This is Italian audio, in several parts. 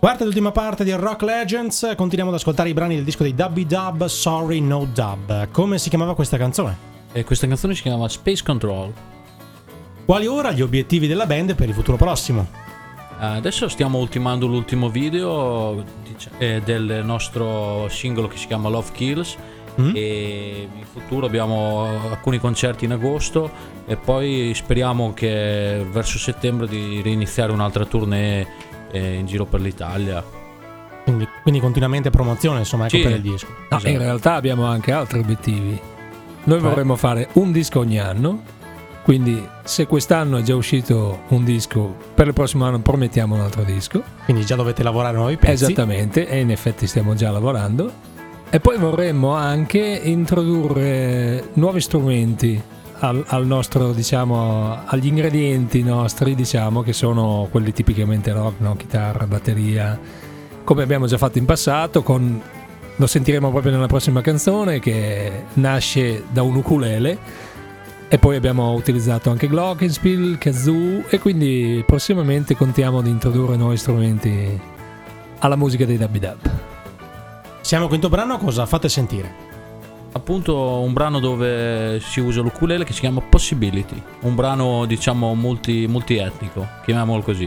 Quarta ed ultima parte di Rock Legends, continuiamo ad ascoltare i brani del disco dei Dubby Dub, Sorry No Dub. Come si chiamava questa canzone? Questa canzone si chiama Space Control. Quali ora gli obiettivi della band per il futuro prossimo? Adesso stiamo ultimando l'ultimo video del nostro singolo che si chiama Love Kills. E in futuro abbiamo alcuni concerti in agosto e poi speriamo che verso settembre di reiniziare un'altra tournée in giro per l'Italia. Quindi continuamente promozione, insomma, ecco, sì, per il disco. No, esatto. In realtà abbiamo anche altri obiettivi. Noi vorremmo fare un disco ogni anno, quindi se quest'anno è già uscito un disco, per il prossimo anno promettiamo un altro disco. Quindi già dovete lavorare nuovi pezzi. Esattamente, e in effetti stiamo già lavorando. E poi vorremmo anche introdurre nuovi strumenti al nostro, diciamo, agli ingredienti nostri, diciamo, che sono quelli tipicamente rock, no? Chitarra, batteria, come abbiamo già fatto in passato, lo sentiremo proprio nella prossima canzone, che nasce da un ukulele, e poi abbiamo utilizzato anche glockenspiel, kazoo, e quindi prossimamente contiamo di introdurre nuovi strumenti alla musica dei Dubby Dub. Siamo al quinto brano, cosa fate sentire? Appunto un brano dove si usa l'ukulele che si chiama Possibility, un brano diciamo multietnico, chiamiamolo così.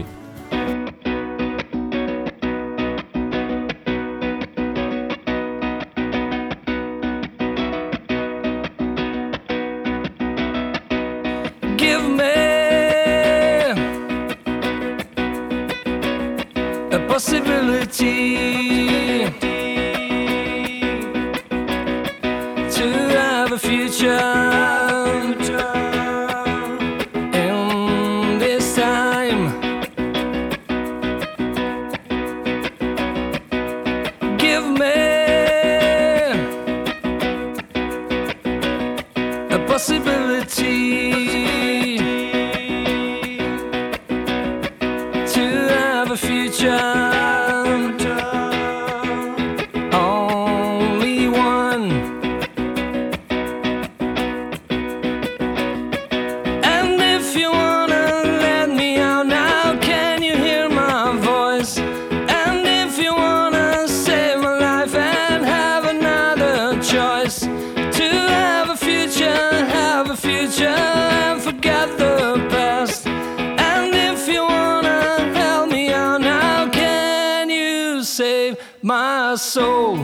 Give me a possibility to have a future in this time. Give me a possibility to have a future. My soul.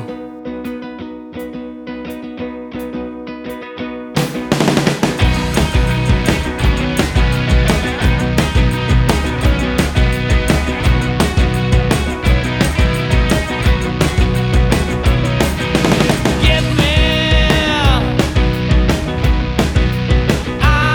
Give me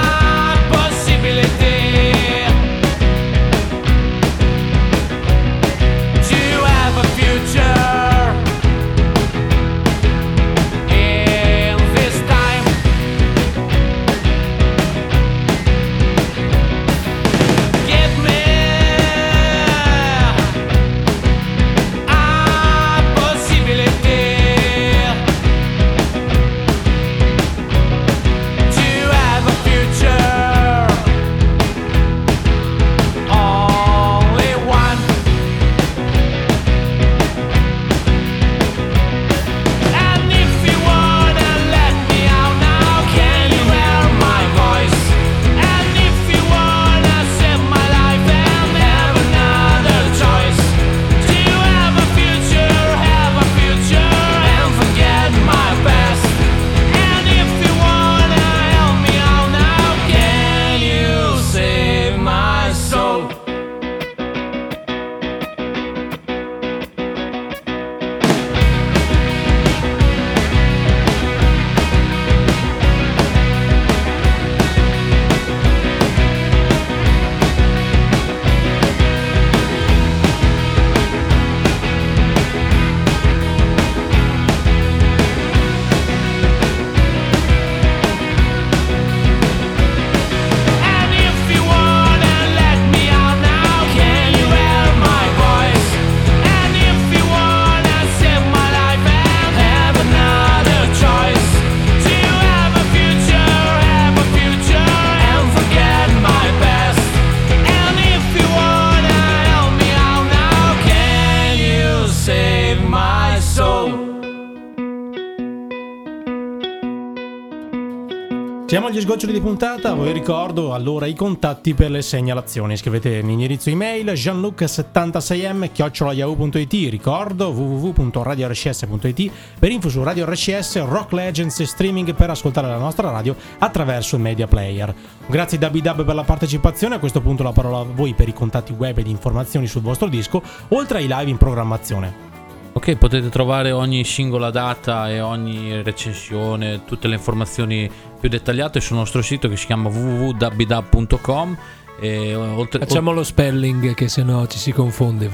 Siamo agli sgoccioli di puntata, vi ricordo allora i contatti per le segnalazioni. Scrivete l'indirizzo email gianluca76m@yahoo.it. Ricordo www.radiorcs.it per info su Radio RCS, Rock Legends e streaming per ascoltare la nostra radio attraverso il media player. Grazie Dabidab per la partecipazione, a questo punto la parola a voi per i contatti web ed informazioni sul vostro disco, oltre ai live in programmazione. Ok, potete trovare ogni singola data e ogni recensione, tutte le informazioni più dettagliate sul nostro sito che si chiama www.dabidab.com. Facciamo lo spelling che sennò ci si confonde: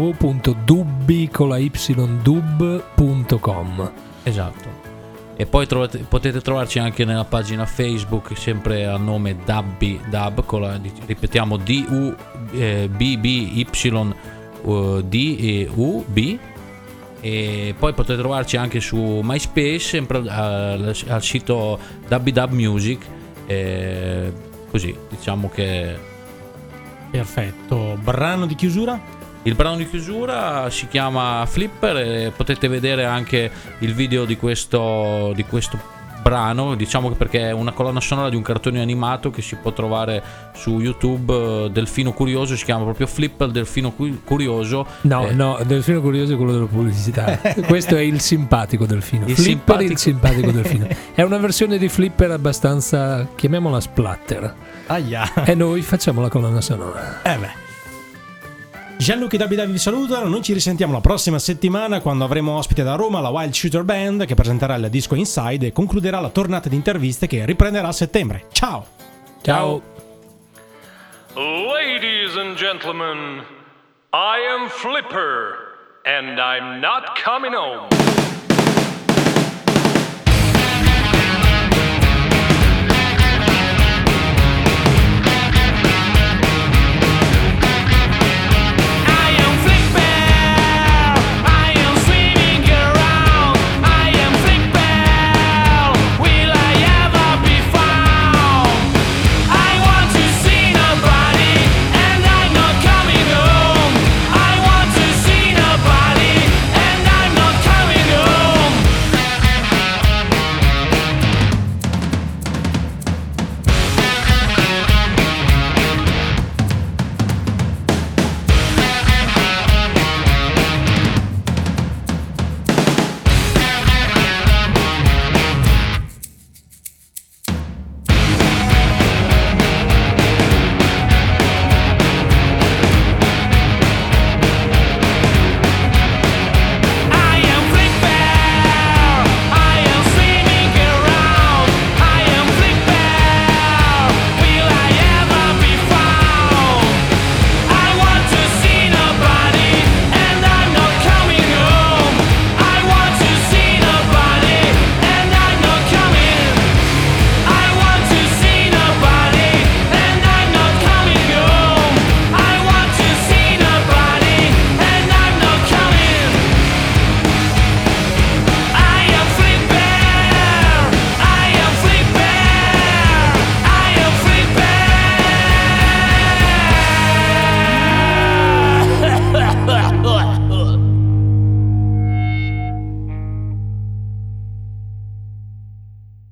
www.dub.com. Esatto. E poi potete trovarci anche nella pagina Facebook, sempre a nome Dabidab, ripetiamo DUBBYDUB. E poi potete trovarci anche su MySpace, sempre al sito Dabidab Music, così diciamo che... Perfetto. Brano di chiusura? Il brano di chiusura si chiama Flipper e potete vedere anche il video di questo brano, diciamo che perché è una colonna sonora di un cartone animato che si può trovare su YouTube, Delfino Curioso, si chiama proprio Flipper Delfino Curioso. No, Delfino Curioso è quello della pubblicità. Questo è il simpatico Delfino. Il simpatico Delfino. È una versione di Flipper abbastanza, chiamiamola splatter. Aia. E noi facciamo la colonna sonora. Gianluca e Dabidab vi salutano, noi ci risentiamo la prossima settimana quando avremo ospite da Roma la Wild Shooter Band che presenterà il disco Inside e concluderà la tornata di interviste che riprenderà a settembre. Ciao! Ciao! Ladies and gentlemen, I am Flipper and I'm not coming home.